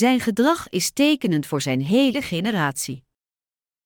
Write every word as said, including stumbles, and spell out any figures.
Zijn gedrag is tekenend voor zijn hele generatie.